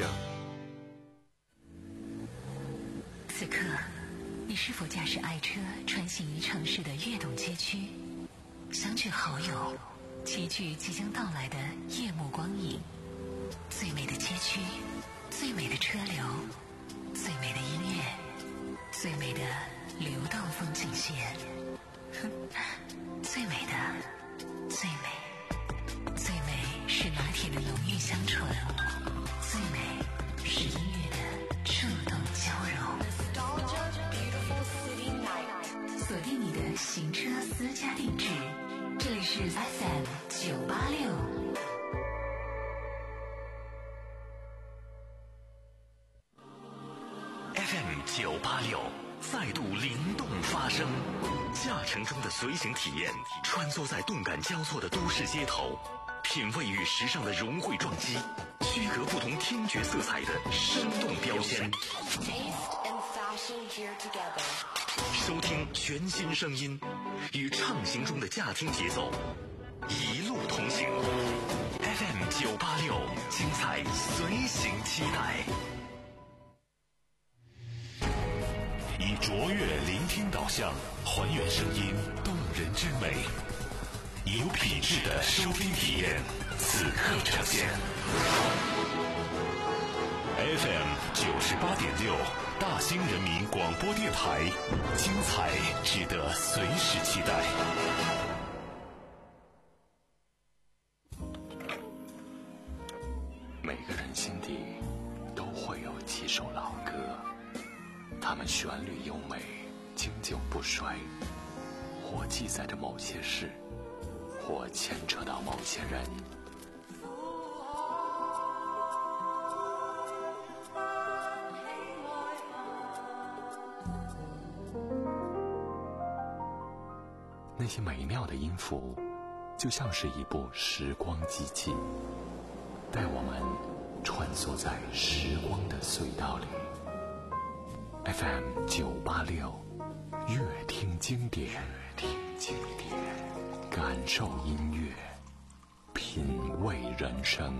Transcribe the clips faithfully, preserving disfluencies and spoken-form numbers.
着。 此刻，你是否驾驶爱车穿行于城市的跃动街区，相聚好友，齐聚即将到来的夜幕光影？最美的街区，最美的车流，最美的音乐，最美的流动风景线，最美的，最美，最美是拿铁的浓郁香醇，最美是音乐的触动交融。锁定你的行车私家定制，这里是 F M 九八六。 F M 九八六再度灵动发声，驾乘中的随行体验，穿梭在动感交错的都市街头，品味与时尚的融汇撞击，区隔不同听觉色彩的生动标签。收听全新声音，与畅行中的驾听节奏，一路同行。F M 九八六，精彩随行期待。以卓越聆听导向，还原声音动人之美，以有品质的收听体验，此刻呈现。F M 九十八点六，大兴人民广播电台，精彩值得随时期待。每个人心底都会有几首老歌，它们旋律优美，经久不衰，或记载着某些事，或牵扯到某些人。那些美妙的音符，就像是一部时光机器，带我们穿梭在时光的隧道里。F M 九八六，乐听经典，乐听经典，感受音乐，品味人生。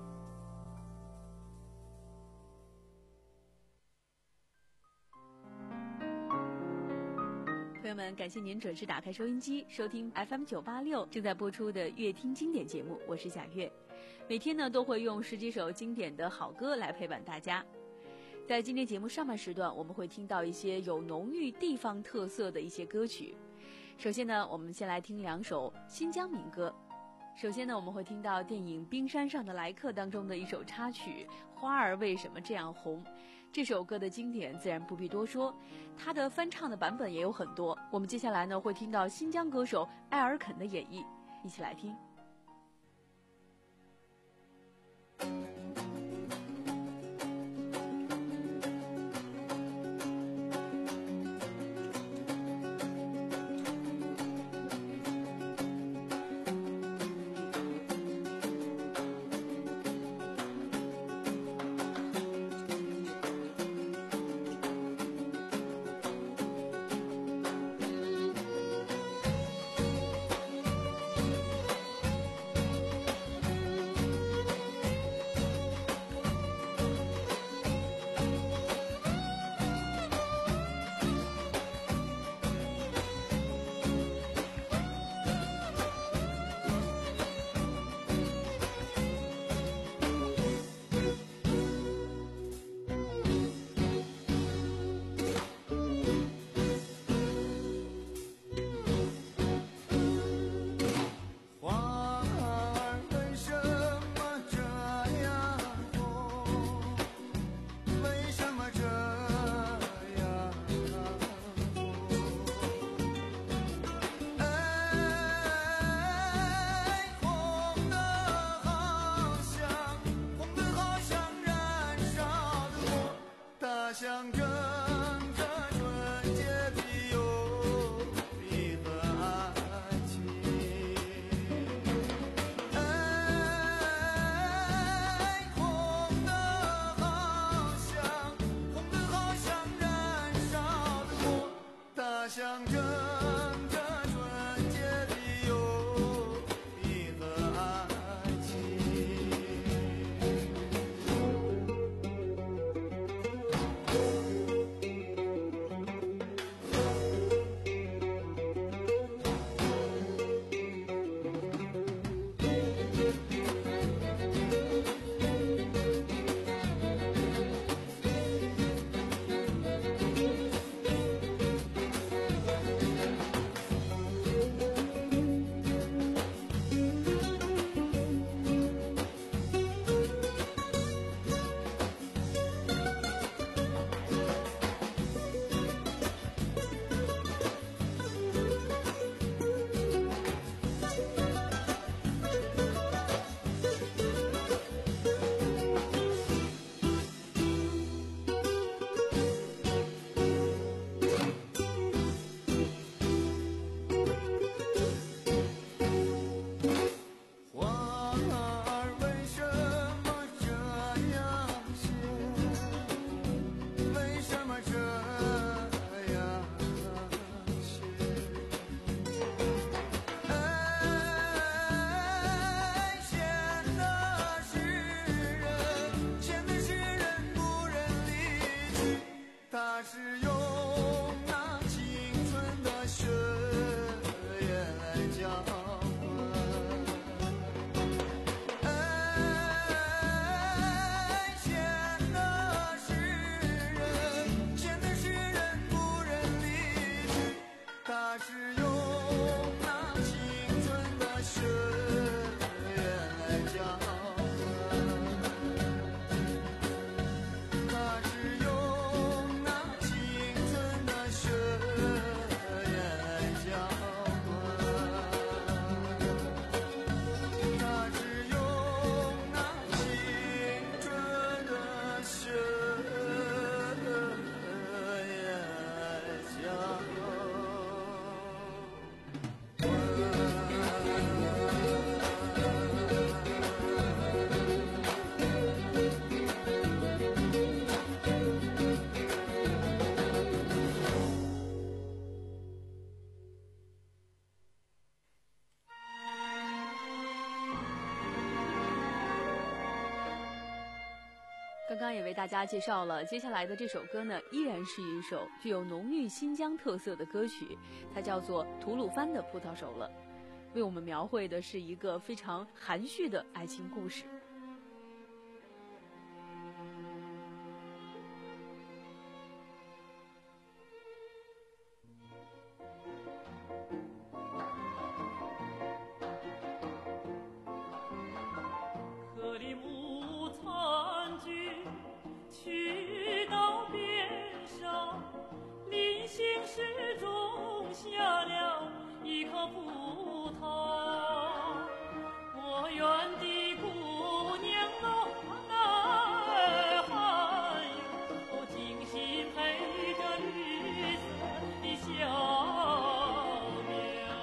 朋友们，感谢您准时打开收音机，收听 F M 九八六正在播出的乐听经典节目，我是贾月。每天呢都会用十几首经典的好歌来陪伴大家。在今天节目上半时段，我们会听到一些有浓郁地方特色的一些歌曲。首先呢，我们先来听两首新疆民歌。首先呢，我们会听到电影《冰山上的来客》当中的一首插曲《花儿为什么这样红》。这首歌的经典自然不必多说，它的翻唱的版本也有很多。我们接下来呢会听到新疆歌手艾尔肯的演绎，一起来听。 刚刚也为大家介绍了，接下来的这首歌呢，依然是一首具有浓郁新疆特色的歌曲，它叫做《吐鲁番的葡萄熟了》，为我们描绘的是一个非常含蓄的爱情故事。 颗粒木残菊去到边上，临行时种下了一颗葡萄。我愿的姑娘哦，那还有精心配着绿色的小苗。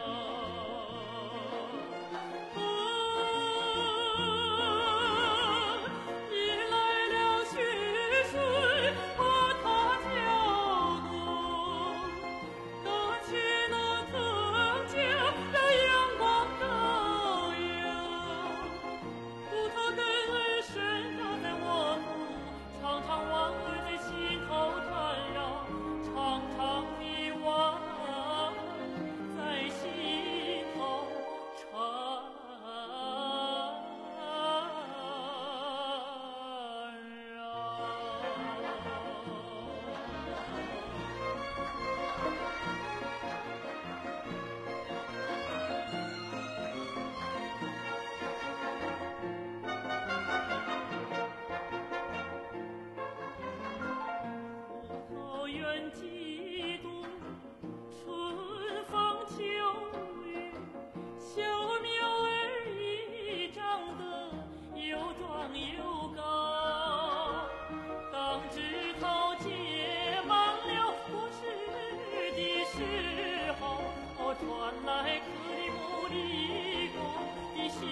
传来克里姆里宫的希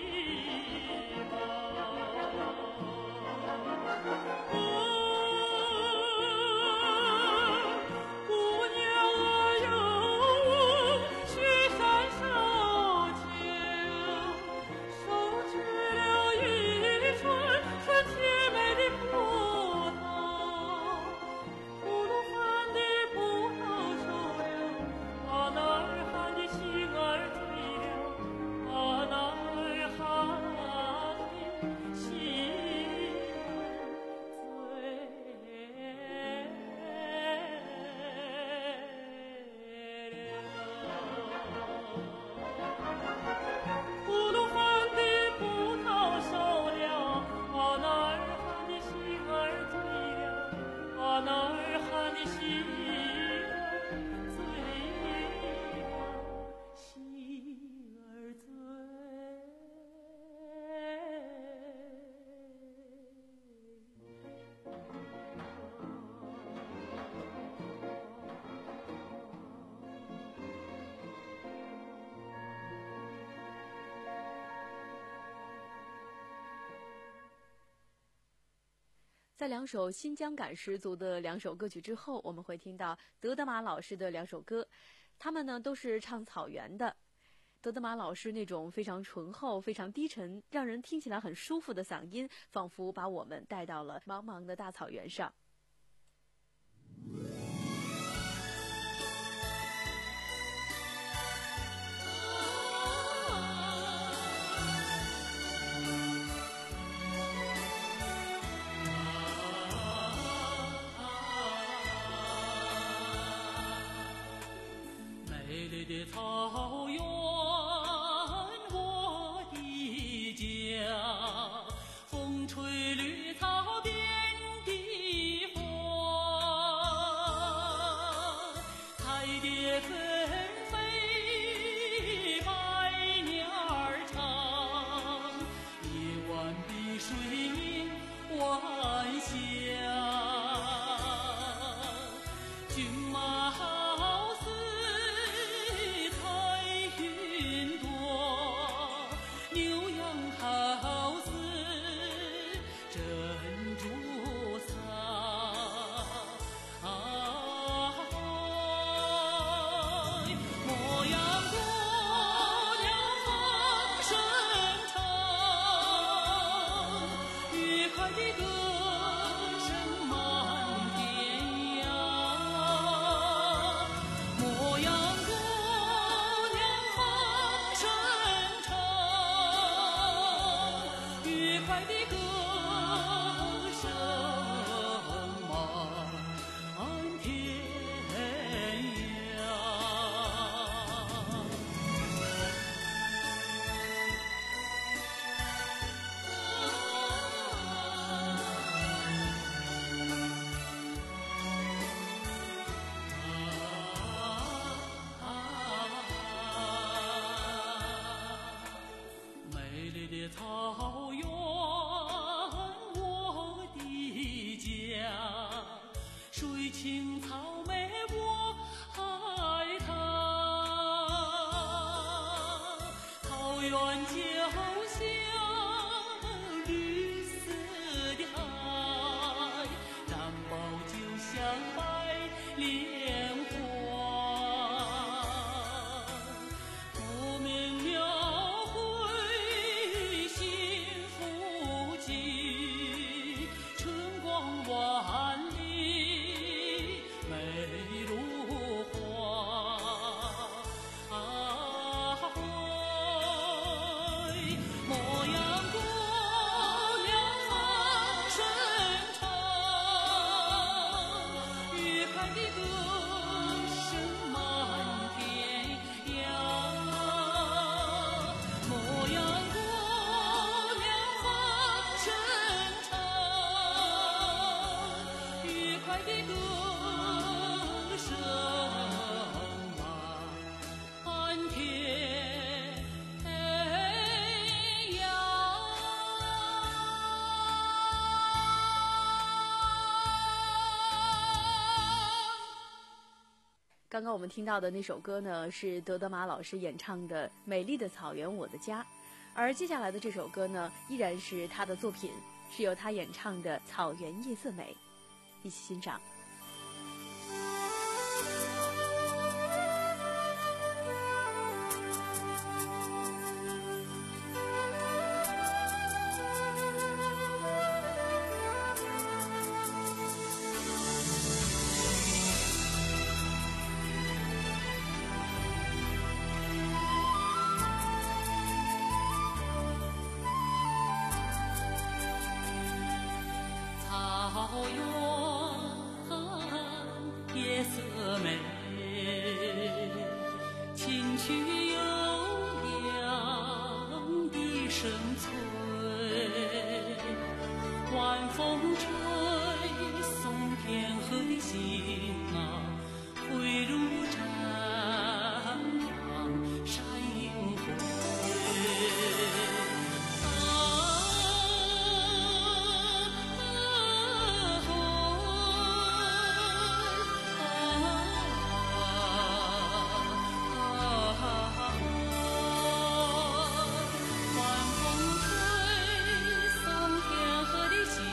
望。姑娘啊，有雪山烧酒，收取了一串串甜美的葡萄，吐鲁番的葡萄熟了，啊那儿喊的星儿醉了，啊那儿喊的星吐鲁番的葡萄熟了，啊那儿喊的星儿醉了，啊那儿喊的星儿醉了，星儿醉。 在两首新疆感十足的两首歌曲之后，我们会听到德德玛老师的两首歌，他们呢都是唱草原的。德德玛老师那种非常醇厚、非常低沉，让人听起来很舒服的嗓音，仿佛把我们带到了茫茫的大草原上。 美丽的草原，我的家，风吹绿草遍地花，彩蝶纷飞，百鸟儿唱，夜晚碧水映晚霞，骏马好似云朵，牛羊好似珍珠撒，牧羊过了风声长，愉快的歌草原我的家，水青草莓我爱它，草原就像绿色的海，蓝宝就像白莲花，不明描绘幸福记，春光万里美如花。啊嘿，牧羊姑娘放声唱，愉快的歌声满天涯。牧羊姑娘放声唱，愉快的歌声满天涯。 刚刚我们听到的那首歌呢，是德德玛老师演唱的《美丽的草原我的家》，而接下来的这首歌呢，依然是他的作品，是由他演唱的《草原夜色美》，一起欣赏。 草原夜色美，清曲悠扬的声催，晚风吹送天河的星啊，汇入绽放闪银辉。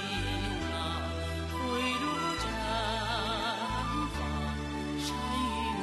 闪银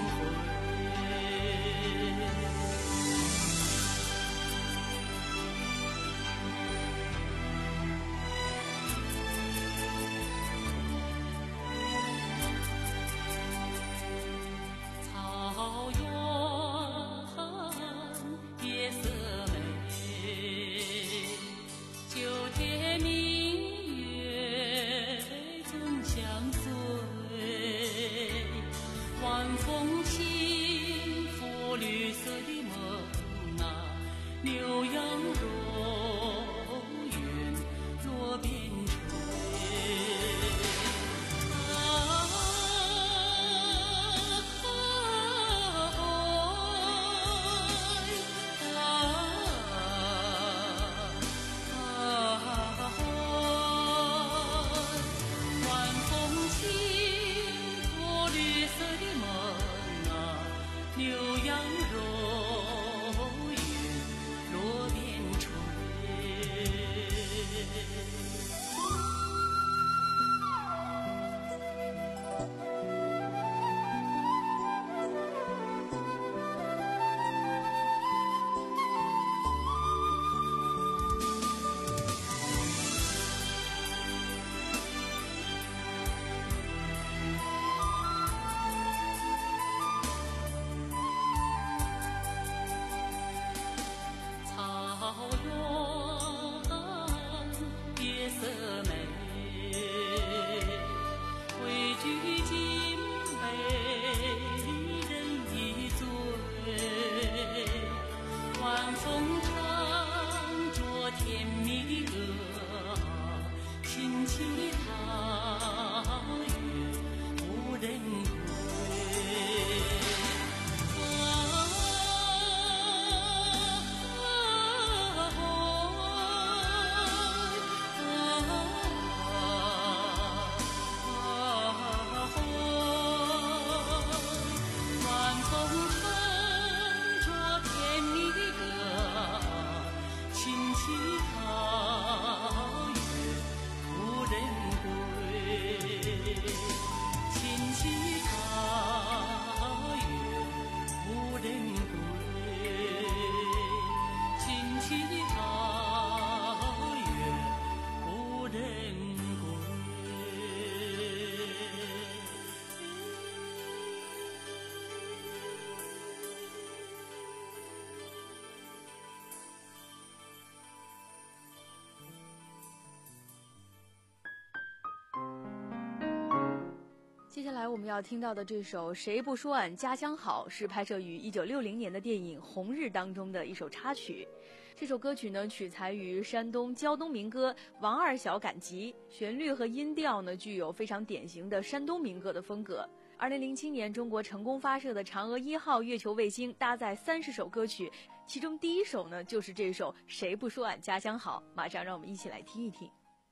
接下来我们要听到的这首《谁不说俺家乡好》是拍摄于一九六零年的电影《红日》当中的一首插曲。这首歌曲呢取材于山东胶东民歌《王二小赶集》，旋律和音调呢具有非常典型的山东民歌的风格。二零零七年，中国成功发射的嫦娥一号月球卫星搭载三十首歌曲，其中第一首呢就是这首《谁不说俺家乡好》。马上让我们一起来听一听。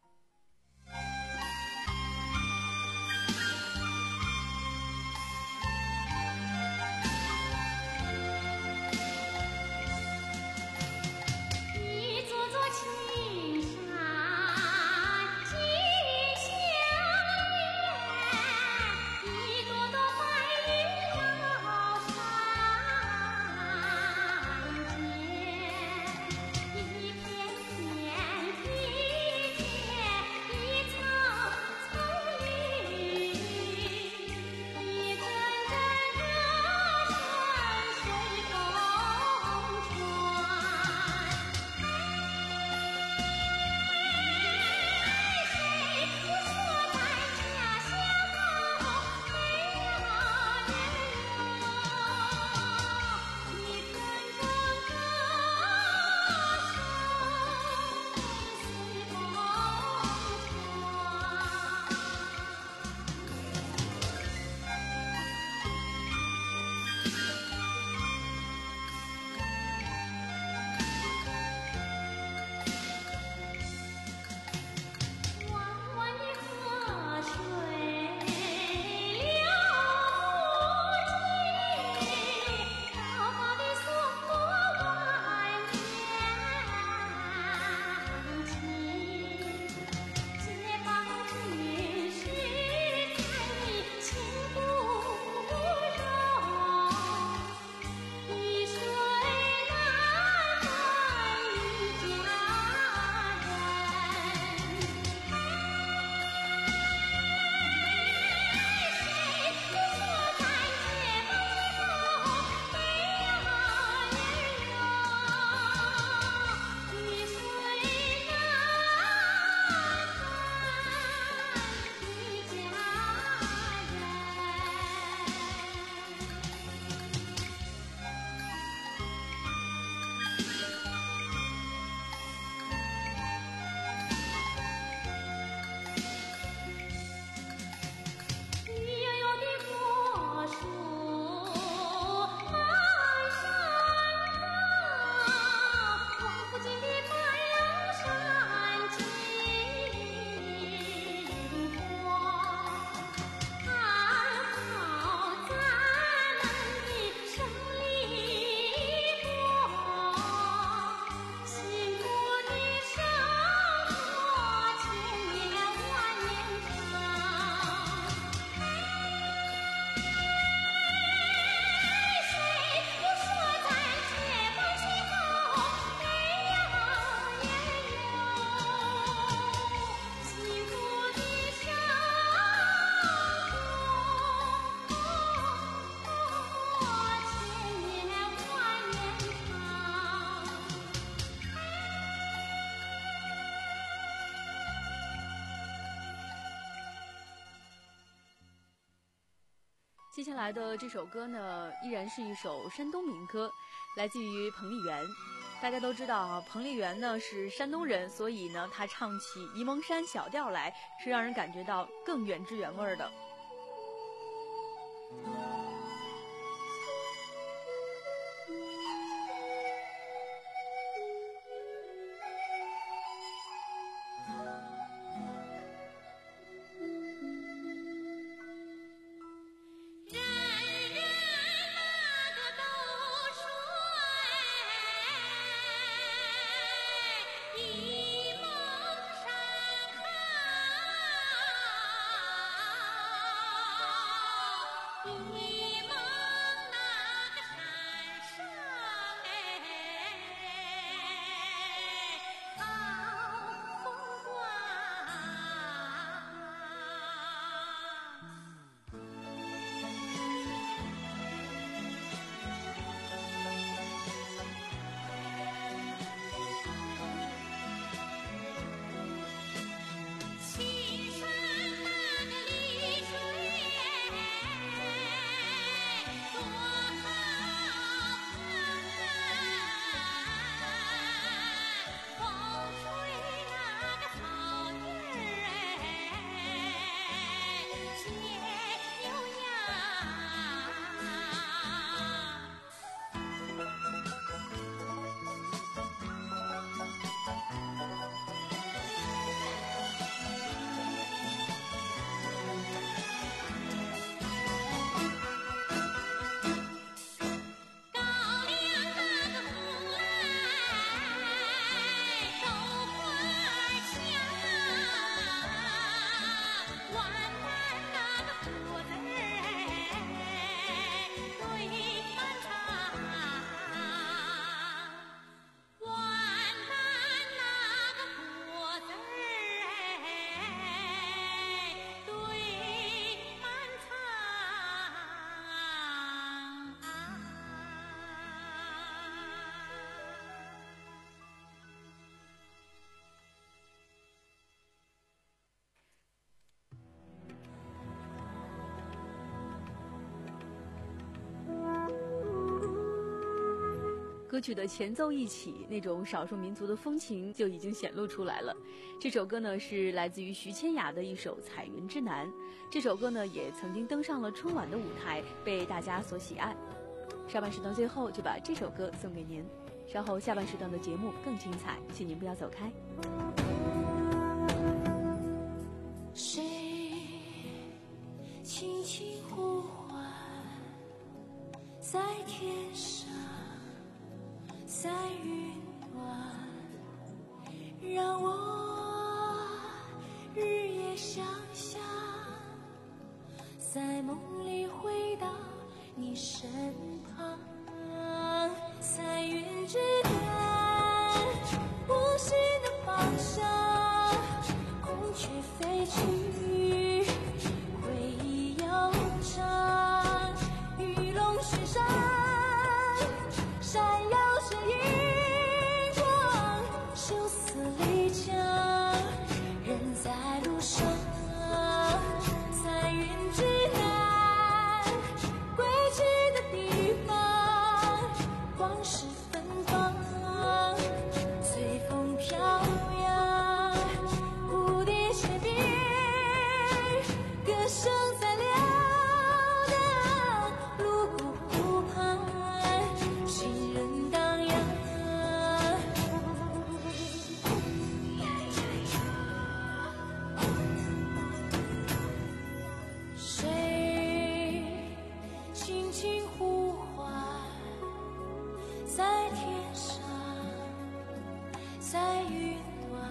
接下来的这首歌呢，依然是一首山东民歌，来自于彭丽媛。大家都知道啊，彭丽媛呢是山东人，所以呢，她唱起沂蒙山小调来，是让人感觉到更原汁原味的。 青山那个绿水歌曲的前奏一起，那种少数民族的风情就已经显露出来了。这首歌呢是来自于徐千雅的一首《彩云之南》，这首歌呢也曾经登上了春晚的舞台，被大家所喜爱。上半时段最后就把这首歌送给您，稍后下半时段的节目更精彩，请您不要走开。 谁轻轻呼唤，在天上，在云端，让我日夜想象，在梦里回到你身旁。彩云之南，无心的方向，孔雀飞去，回忆悠长，玉龙雪山，闪耀着银光，修似丽江，人在路上。彩云之南，归去的地方，往事芬芳，随风飘扬，蝴蝶雀鸣，歌声在撩荡，泸沽湖畔，行人荡漾。谁轻轻呼唤，在天上，在云端，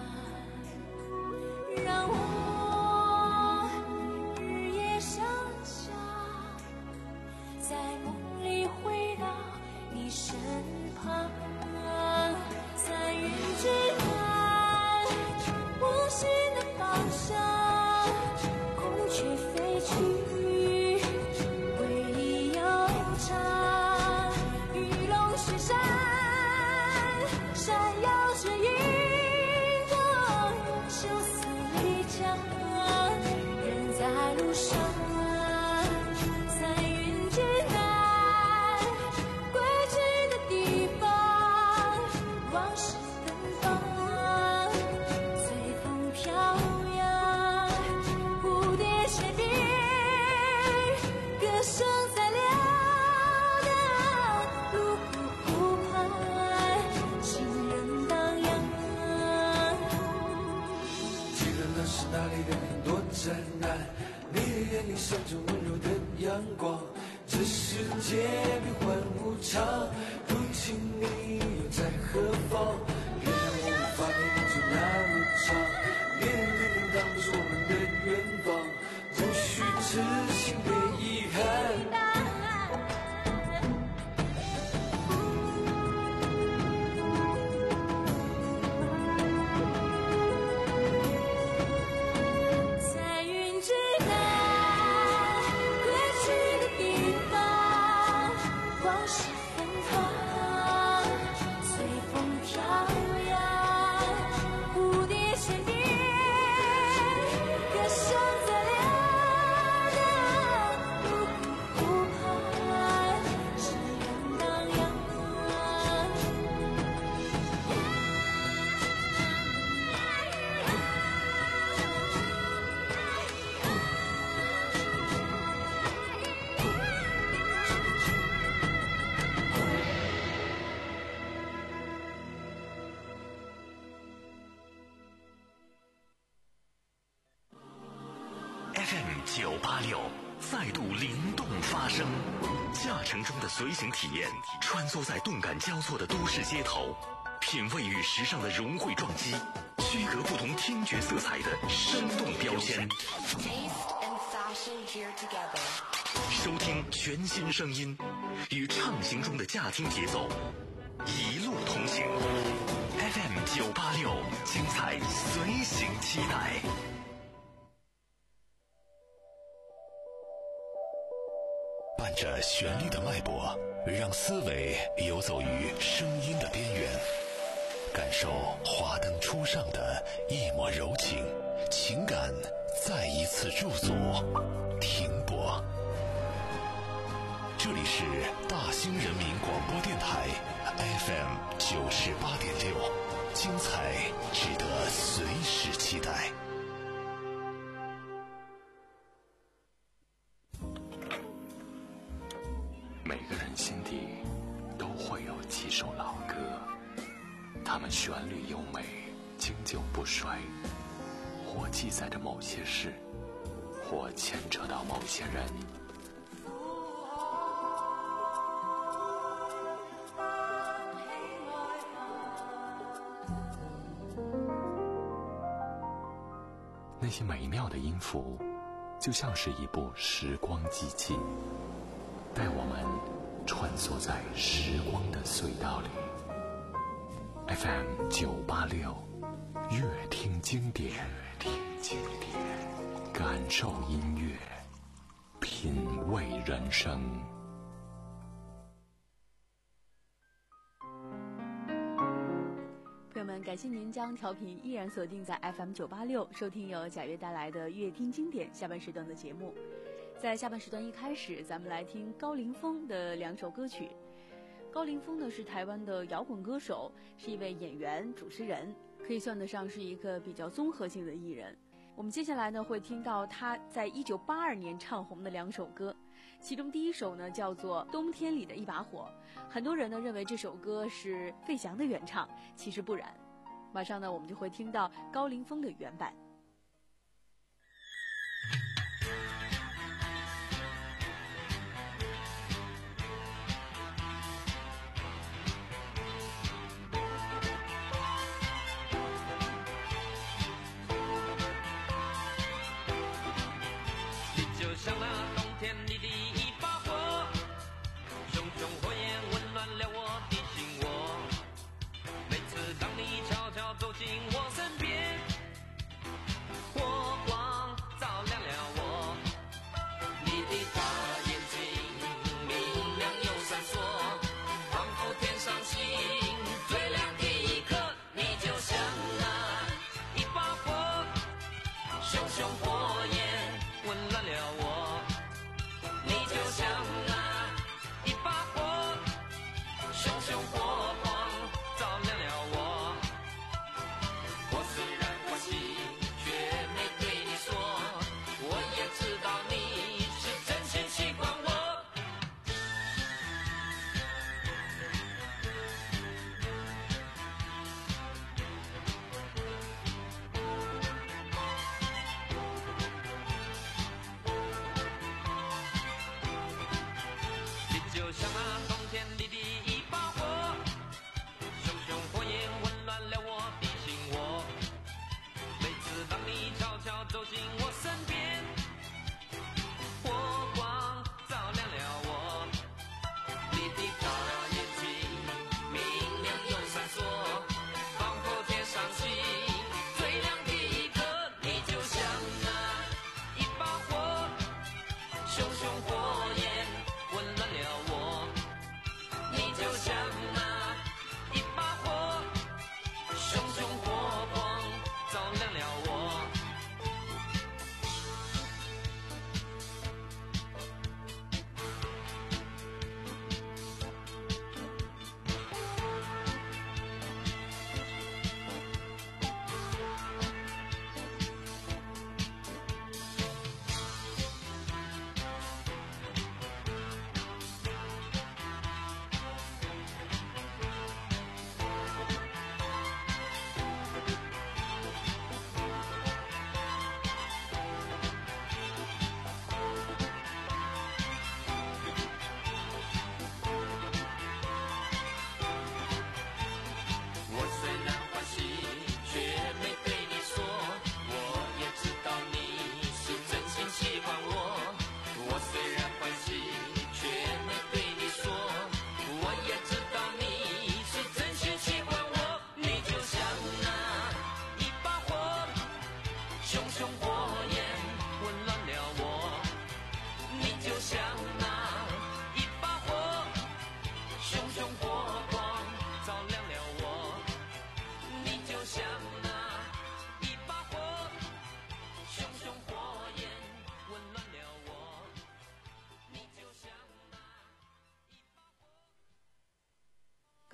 让我日夜想象，在梦里回到你身旁。彩云之南，无心的方向，孔雀飞去，回忆悠长，玉龙雪山，闪耀着银光，修似丽江，人在路上。彩云之南，归去的地方，往事芬芳，随风飘扬，蝴蝶雀鸣，歌声在撩荡，泸沽湖畔，行人荡漾。 记得那是哪里的云朵湛蓝，你的眼里闪着温柔的阳光。这世界变幻无常，如今你又在何方？别让我无法陪你走那么长，连天天当不是我们的远方，不需痴心别遗憾。 彩云之南，归去的地方，往事芬芳，随风飘扬，蝴蝶雀鸣，歌声在撩荡，泸沽湖畔，行人荡漾。 F M 九八六再度灵动发声，驾乘中的随行体验，穿梭在动感交错的都市街头，品味与时尚的融汇撞击，区隔不同听觉色彩的生动标签。收听全新声音，与畅行中的驾听节奏，一路同行。F M 九八六，精彩随行期待。伴着旋律的脉搏，让思维游走于声音的边缘，感受华灯初上的一抹柔情，情感再一次驻足停泊。这里是大兴人民广播电台 F M 九十八点六，精彩值得随时期待。 每个人心底都会有几首老歌，它们旋律优美，经久不衰，或记载着某些事，或牵扯到某些人。那些美妙的音符，就像是一部时光机器，带我们穿梭在时光的隧道里。F M 九八六，乐听经典，乐听经典，感受音乐，品味人生。 朋友们，感谢您将调频依然锁定在 F M 九八六，收听由贾跃带来的乐听经典下半时段的节目。在下半时段一开始，咱们来听高凌风的两首歌曲。高凌风呢是台湾的摇滚歌手，是一位演员、主持人，可以算得上是一个比较综合性的艺人。我们接下来呢会听到他在一九八二年唱红的两首歌，其中第一首呢叫做《冬天里的一把火》，很多人呢认为这首歌是费翔的原唱，其实不然。马上呢我们就会听到高凌风的原版。 像那冬天里的一把火，熊熊火焰温暖了我的心窝。每次当你悄悄走进我身边，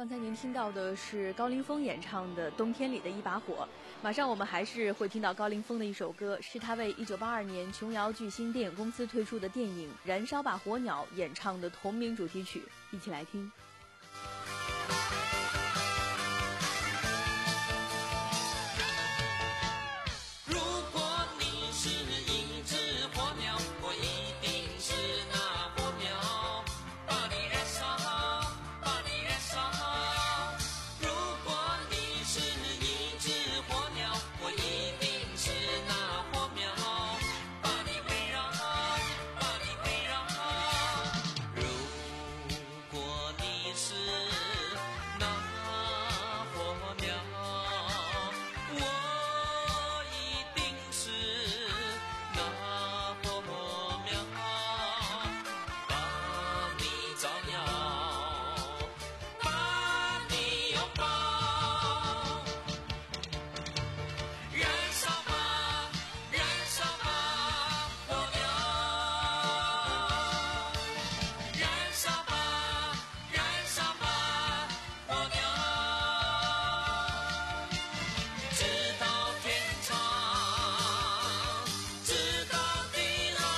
刚才您听到的是高凌风演唱的《冬天里的一把火》，马上我们还是会听到高凌风的一首歌，是他为一九八二年琼瑶巨星电影公司推出的电影《燃烧吧火鸟》演唱的同名主题曲，一起来听。 如果你是一只火鸟，我一定是那火苗，把你燃烧，把你燃烧。如果你是一只火鸟，我一定是那火苗，把你围绕，把你围绕。如果你是那火苗，我一定是那火苗，把你照耀，把你拥抱。燃烧吧，燃烧吧，火苗！燃烧吧，燃烧吧，火苗！直到天长，直到地老。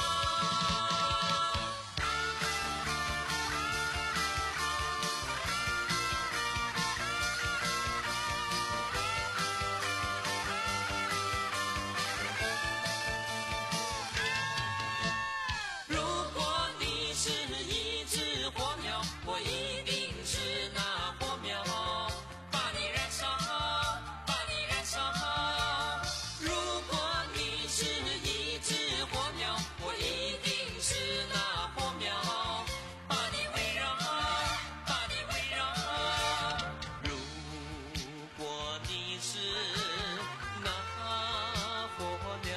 如果你是一只火苗，我一定是那火苗，把你燃烧，把你燃烧。如果你是一只火苗，我一定是那火苗，把你围绕，把你围绕。如果你是那火苗，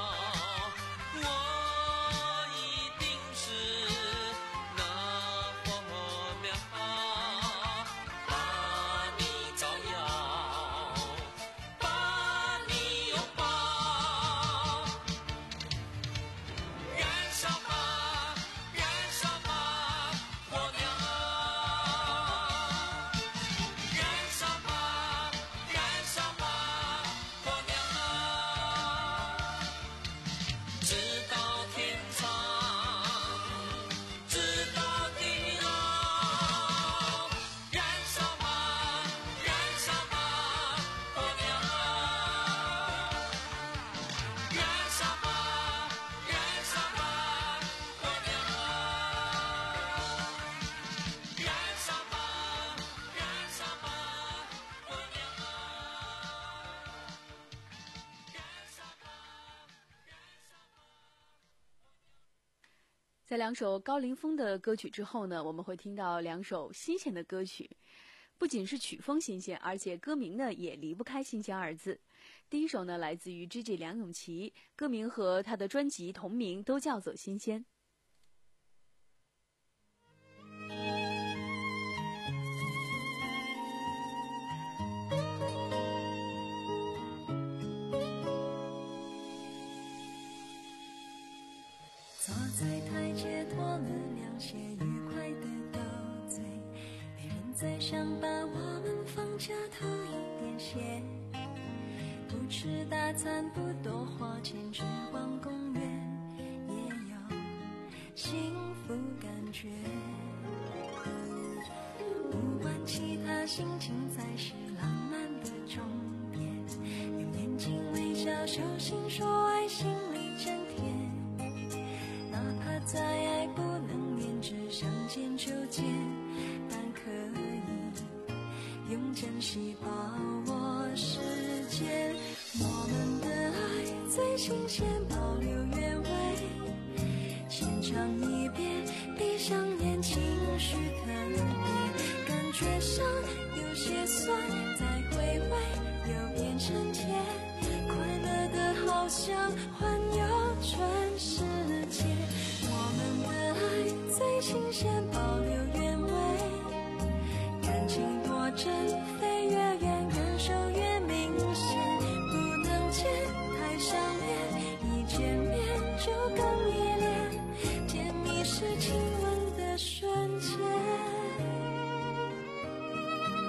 我一定是那火苗，把你照耀，把你拥抱。燃烧吧，燃烧吧，火苗！燃烧吧，燃烧吧，火苗！直到天长，直到地老。燃烧吧，燃烧吧，火苗！燃烧吧，燃烧吧，火苗！燃烧吧，燃烧吧，火苗！燃烧吧。 在两首高凌风的歌曲之后呢，我们会听到两首新鲜的歌曲，不仅是曲风新鲜，而且歌名呢也离不开新鲜二字。第一首呢来自于 G G 梁咏琪，歌名和他的专辑同名都叫做新鲜。 坐在台阶脱了凉鞋，愉快的斗嘴，没人再想把我们放假偷一点血，不吃大餐，不多花钱，只逛公园，也有幸福感觉。不管其他，心情才是浪漫的终点，用眼睛微笑，手心说爱，心里真甜。哪怕再爱不能连着相见就见，但可以用珍惜把握时间。我们的爱最新鲜，保留原味，浅尝一遍，闭上眼，情绪特别，感觉上有些酸，再回味又变成甜，快乐的好像环游全世界。我们的爱最新鲜，保留原味，感情多真，飞越远，感受越明显，不能见太想念，一见面就更依恋，甜蜜是亲吻的瞬间。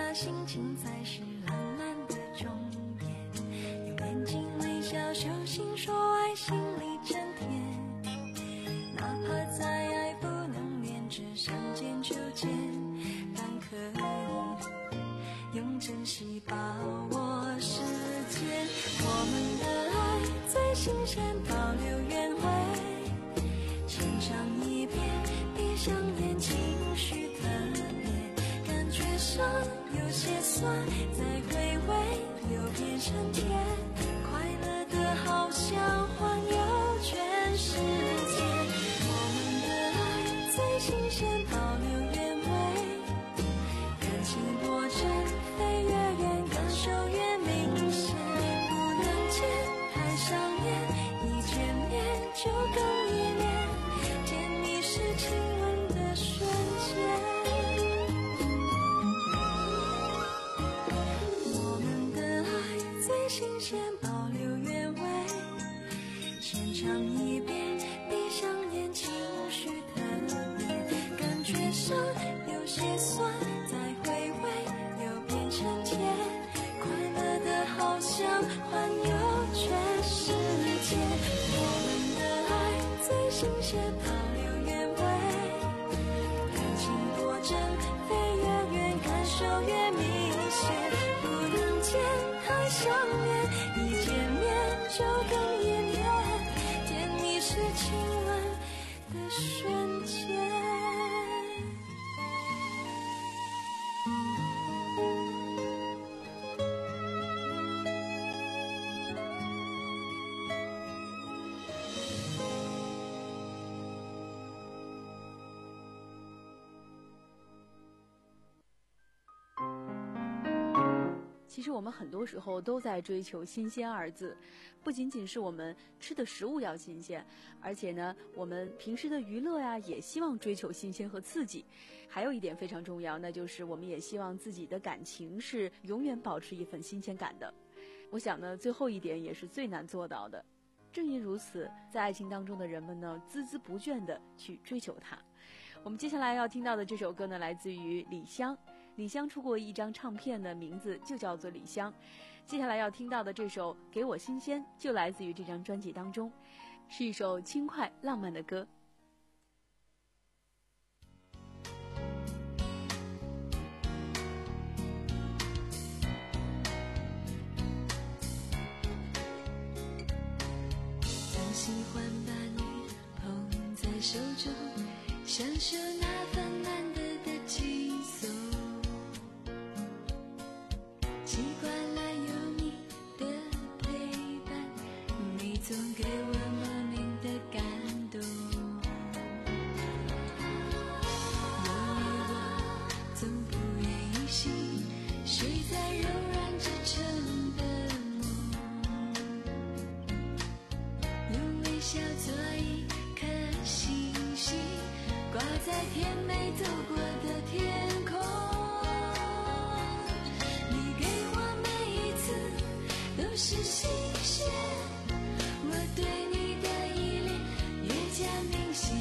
的心情才是浪漫的终点。用眼睛微笑手心说爱，心里真甜。哪怕再爱不能连着相见就见，但可以用珍惜把握时间。我们的爱最新鲜，保留原味，浅尝一遍，闭上眼，情绪特别，感觉上有些酸，再回味又变成甜，快乐的好像环游全世界。我们的爱最新鲜，保留原味，感情多真，飞越远，感受越明显，不能见太伤眼，一见面就更依恋，甜蜜是亲吻的瞬间。我们的爱最新鲜，保留原味，浅尝一遍，闭上眼，情绪特别，感觉上有些酸，再回味又变成甜，快乐的好像环游全世界。我们的爱最新鲜，保留原味，感情多真，飞越远，感受越明显，不能见太想念，一见面就更依恋，甜蜜是亲吻的瞬间。 其实我们很多时候都在追求新鲜二字，不仅仅是我们吃的食物要新鲜，而且呢，我们平时的娱乐呀，也希望追求新鲜和刺激。还有一点非常重要，那就是我们也希望自己的感情是永远保持一份新鲜感的。我想呢，最后一点也是最难做到的。正因如此，在爱情当中的人们呢，孜孜不倦地去追求它。我们接下来要听到的这首歌呢，来自于李湘。李湘出过一张唱片的名字就叫做李湘。接下来要听到的这首《给我新鲜》就来自于这张专辑当中，是一首轻快浪漫的歌。 总喜欢把你捧在手中，享受那份难得的轻松，习惯了有你的陪伴，你总给我莫名的感动。有你我总不愿意醒，睡在柔软支撑的梦，用微笑做一颗星星，挂在甜美走过的天空。你给我每一次都是新鲜，我对你的依恋越加明显，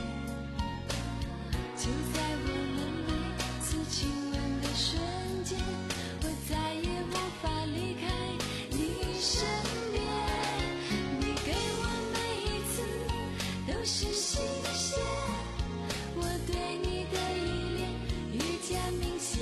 就在我们每次亲吻的瞬间，我再也无法离开你身边。你给我每一次都是新鲜，我对你的依恋越加明显，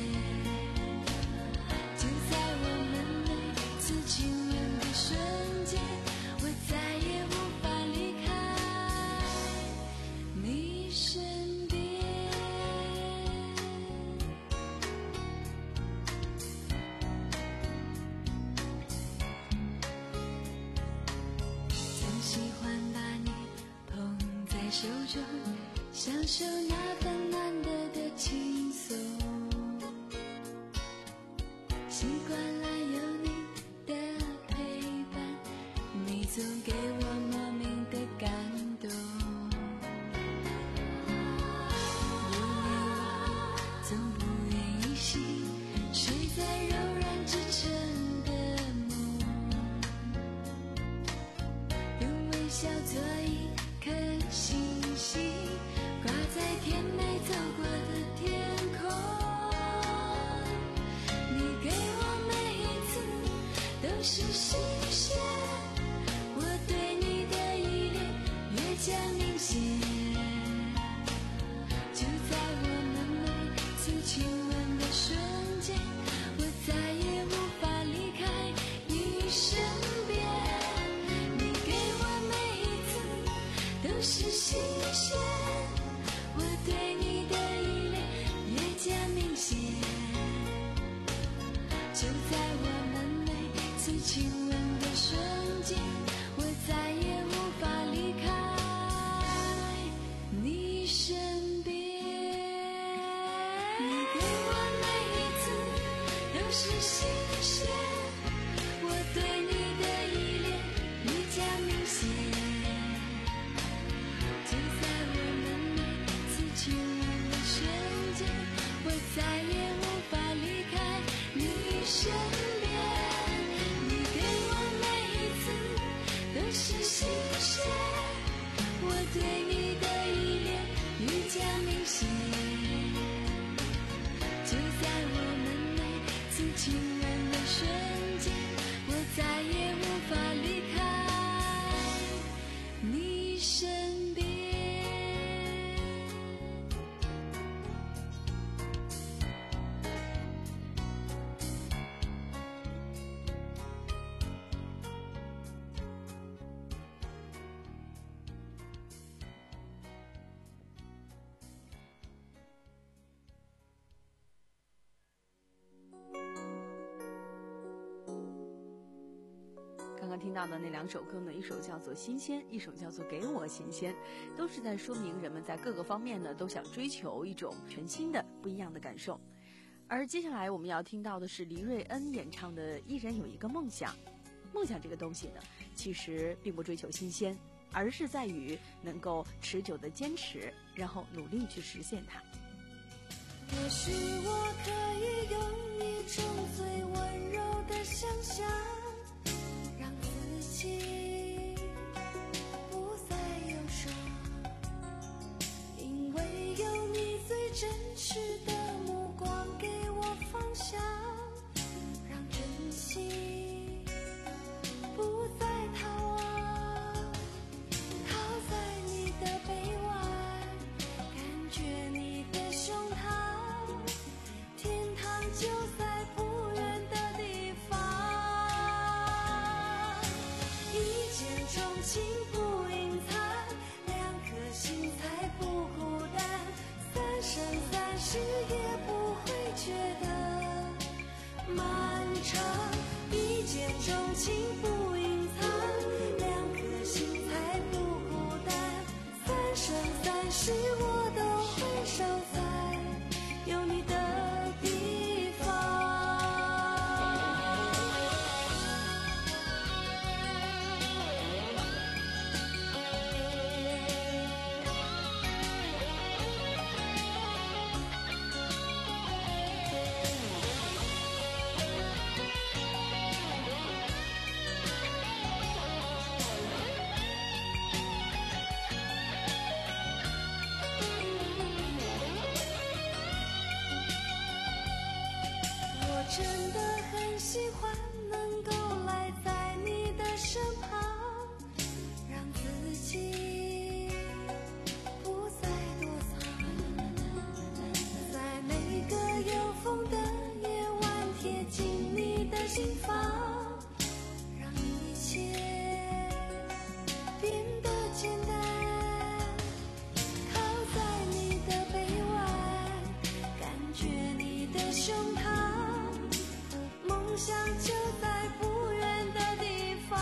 就在我们每次亲吻的瞬间，我再也无法离开你身边。总喜欢把你捧在手中，享受那份难得的轻松，习惯了有你的陪伴，你总给我莫名的感动。有你我总不愿意醒，睡在柔软支撑的梦，用微笑做一颗星星，挂在甜美走过的天空。 是新鲜，我对你的依恋越加明显，就在我们每次亲吻的瞬间，我再也无法离开你身边。你给我每一次都是新鲜，我对你的依恋越加明显，就在我们每次亲吻的瞬间，我再也无法离开你身边。你给我每一次都是新鲜，我对你的依恋愈加明显，就在我们每次亲吻的瞬间，我再也无法离开你身边。 刚刚听到的那两首歌呢，一首叫做《新鲜》，一首叫做《给我新鲜》，都是在说明人们在各个方面呢都想追求一种全新的不一样的感受。而接下来我们要听到的是黎瑞恩演唱的《一人有一个梦想》。梦想这个东西呢，其实并不追求新鲜，而是在于能够持久的坚持，然后努力去实现它。 也许我可以用一种最温柔的想象，让自己不再忧伤，因为有你最真实的目光给我方向，让真心不再逃亡，靠在你的臂弯，感觉你的胸膛，天堂就在不远的地方。一见钟情不隐藏，两颗心才不孤单，三生三世也不会觉得漫长。一见钟情不隐藏，两颗心才不孤单，三生三世我都会守在有你的地方。我真的很喜欢能够赖在你的身旁，让自己不再躲藏，在每个有风的夜晚贴近你的心房，让一切变得简单，靠在你的臂弯，感觉你的胸膛，梦想就在不远的地方。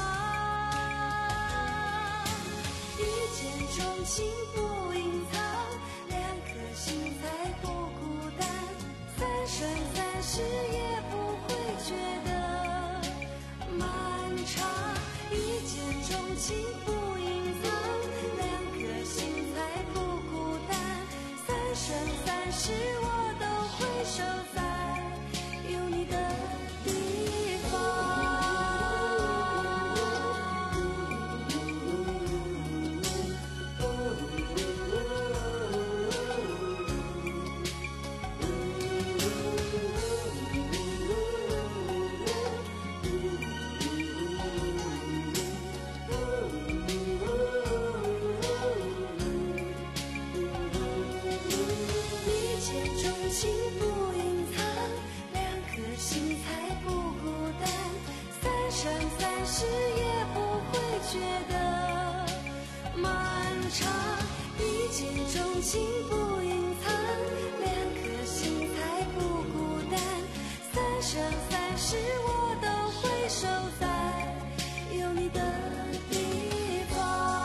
一见钟情不隐藏，两颗心才不孤单，三生三世也不会觉得漫长。一见钟情不隐藏，两颗心才不孤单，三生三世我都会守在有你的地方。一见钟情不隐藏， 长，一见钟情不隐藏，两颗心才不孤单。三生三世我都会守在有你的地方。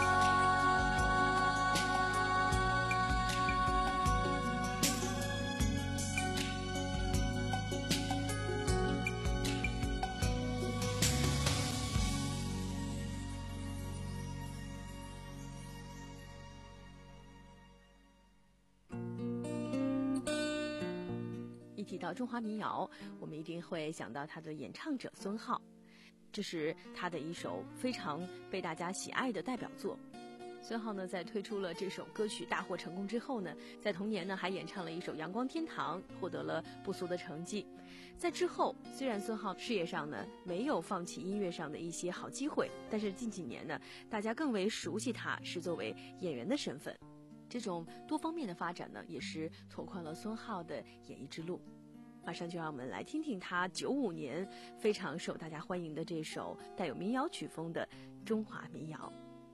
一提到中华民谣，我们一定会想到他的演唱者孙浩，这是他的一首非常被大家喜爱的代表作。孙浩呢，在推出了这首歌曲大获成功之后呢，在同年呢还演唱了一首《阳光天堂》，获得了不俗的成绩。在之后，虽然孙浩事业上呢没有放弃音乐上的一些好机会，但是近几年呢，大家更为熟悉他是作为演员的身份。这种多方面的发展呢，也是拓宽了孙浩的演艺之路。马上就让我们来听听他九五年非常受大家欢迎的这首带有民谣曲风的中华民谣。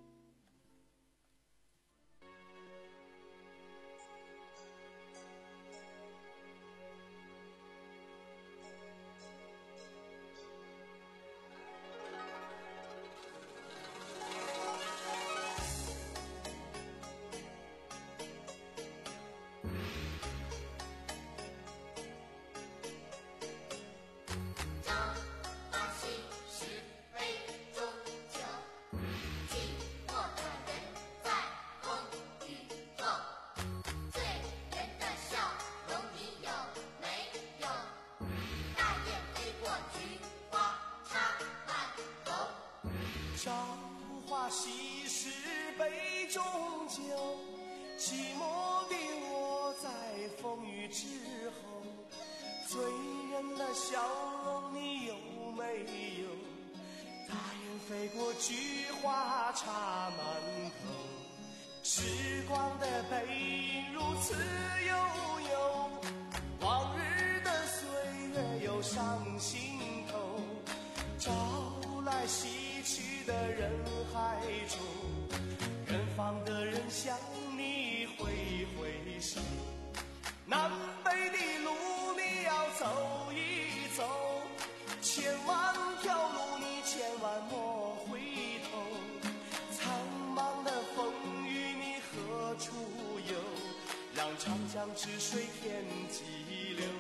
朝花夕拾杯中酒，寂寞的我在风雨之后，醉人的笑容你有没有？大雁飞过，菊花插满头，时光的背影如此悠悠，往日的岁月又上心头，朝来夕去的人海中，远方的人向你挥挥手，南北的路你要走一走，千万条路你千万莫回头，苍茫的风雨你何处有？让长江之水天际流。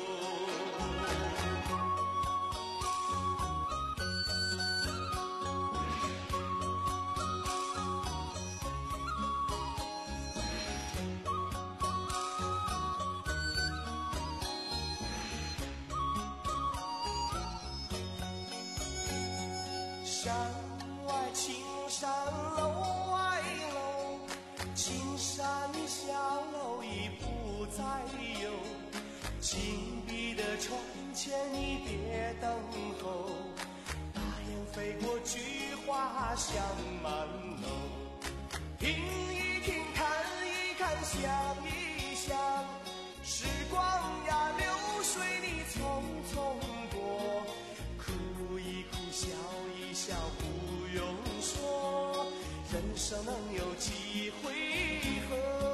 山外青山楼外楼，青山小楼已不再有，紧闭的窗前你别等候，大雁飞过，菊花香满楼，听一听看一看想一想，时光呀流水你匆匆过，哭一哭笑一笑不用说，人生能有几回合？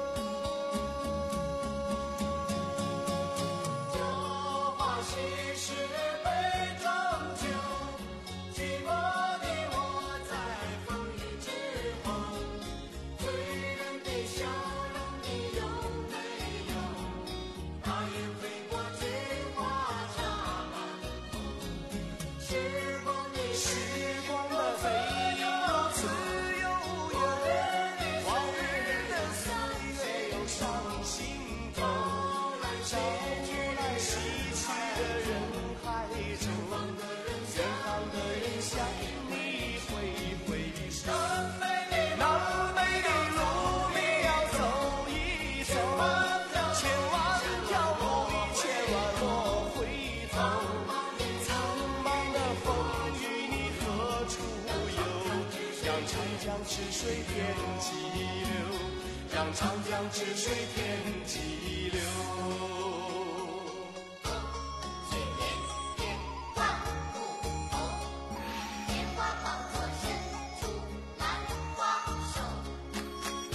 朝花夕拾杯中酒，寂寞的我在风雨之后，醉人的笑容你有没有？大雁飞过，菊花插满头，时光的时光的背影如此悠悠，往日的岁月又上心头，朝来夕去的人海中，远方的人向你挥挥手，南北的路你要走一走，千万条路你千万莫回头，苍茫的风雨你何处有？让长江之水天际流，让长江之水天际流。 水莲莲万木头，莲花放作伸出兰花手，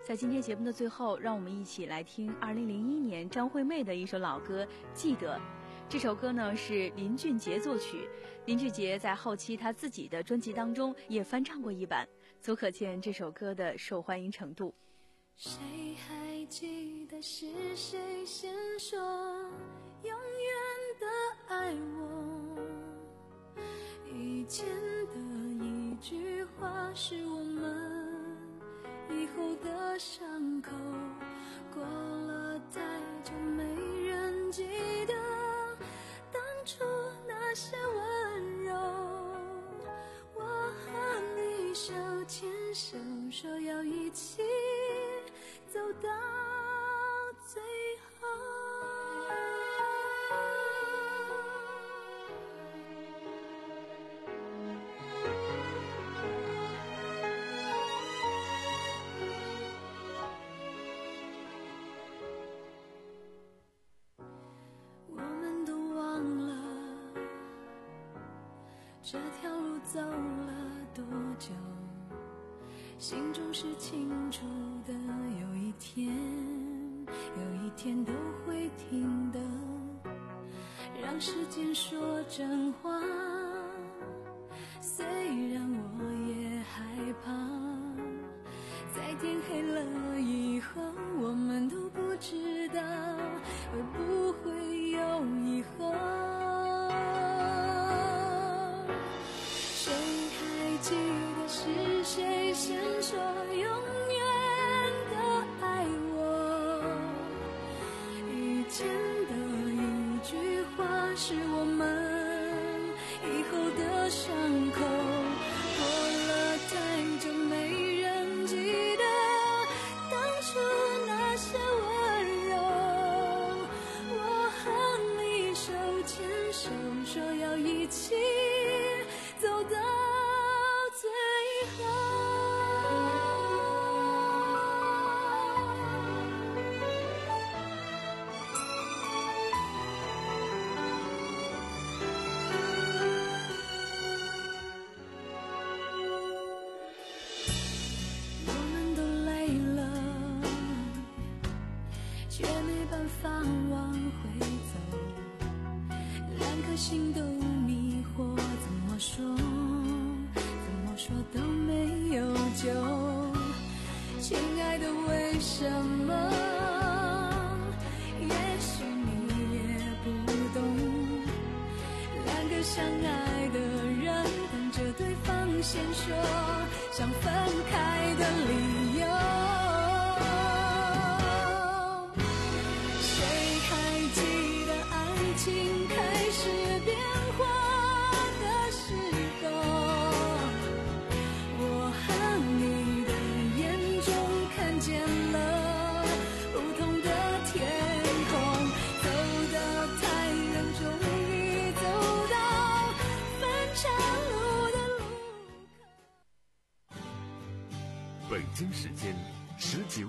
在今天节目的最后，让我们一起来听二零零一年张惠妹的一首老歌《记得》。这首歌呢是林俊杰作曲，林俊杰在后期他自己的专辑当中也翻唱过一版，足可见这首歌的受欢迎程度。 谁还记得是谁先说永远的爱我？以前的一句话是我们以后的伤口，过了太久没人记得当初那些温柔。我和你手牵手，说要一起走到最后。这条路走了多久，心中是清楚的，有一天有一天都会听的，让时间说真话，虽然我也害怕，在天黑了以后，我们都不知道会不会有以后。记得是谁先说永远的爱我？以前的一句话是我们以后的伤口，过了太久没人记得当初那些温柔。我和你手牵手，说要一起走到心都迷惑，怎么说怎么说都没有救。亲爱的，为什么？也许你也不懂，两个相爱的人等着对方先说想分开的理由。谁还记得爱情开始变化的时候，我和你的眼中看见了不同的天空，走到太阳终于走到分岔路的路口。 北京时间十九